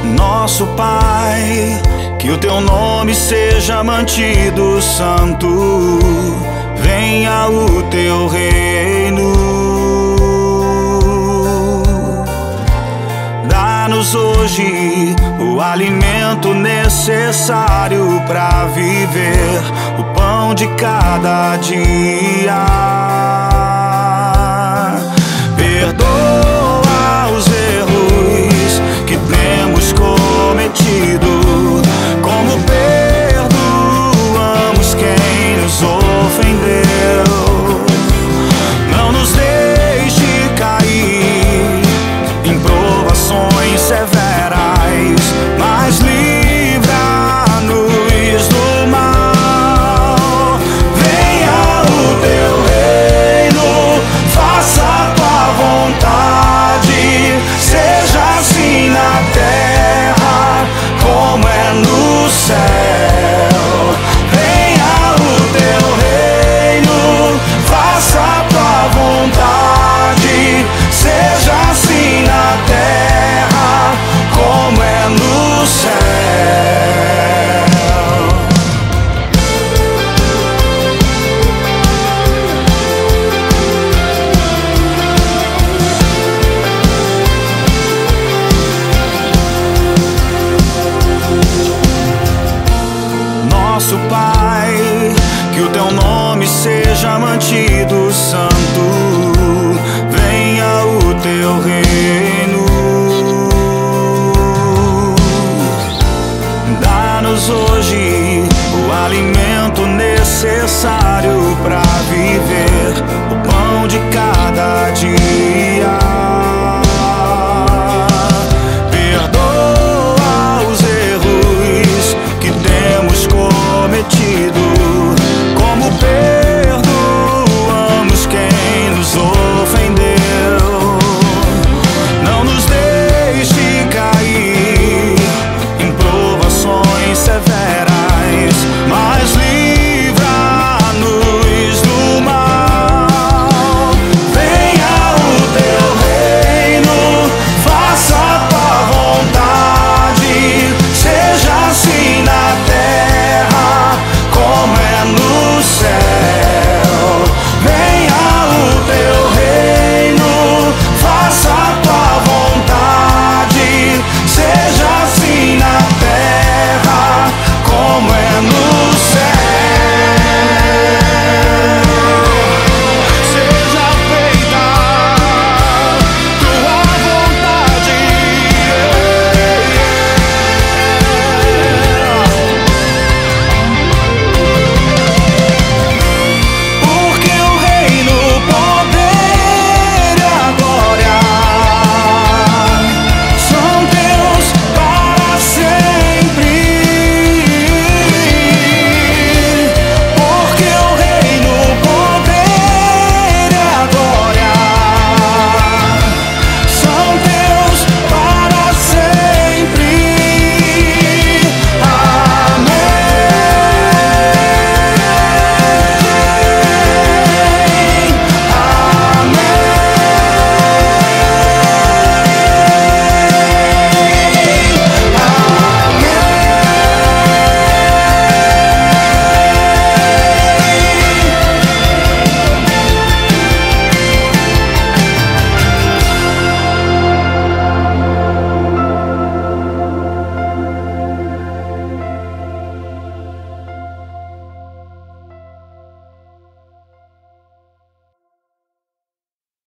Nosso Pai, que o teu nome seja mantido santo, venha o teu reino. Dá-nos hoje o alimento necessário para viver, o pão de cada dia. Perdoa os erros que temos cometido, como perdoamos quem nos ofendeu. Não nos deixe cair em provações severas, mas livra-nos do mal. Venha o teu reino, faça a tua vontade, seja assim na terra como é no céu. Venha o teu reino, faça a tua vontade, seja assim na terra como é no céu. Nosso Pai, que o teu nome seja mantido santo, venha o teu reino. Dá-nos hoje o alimento necessário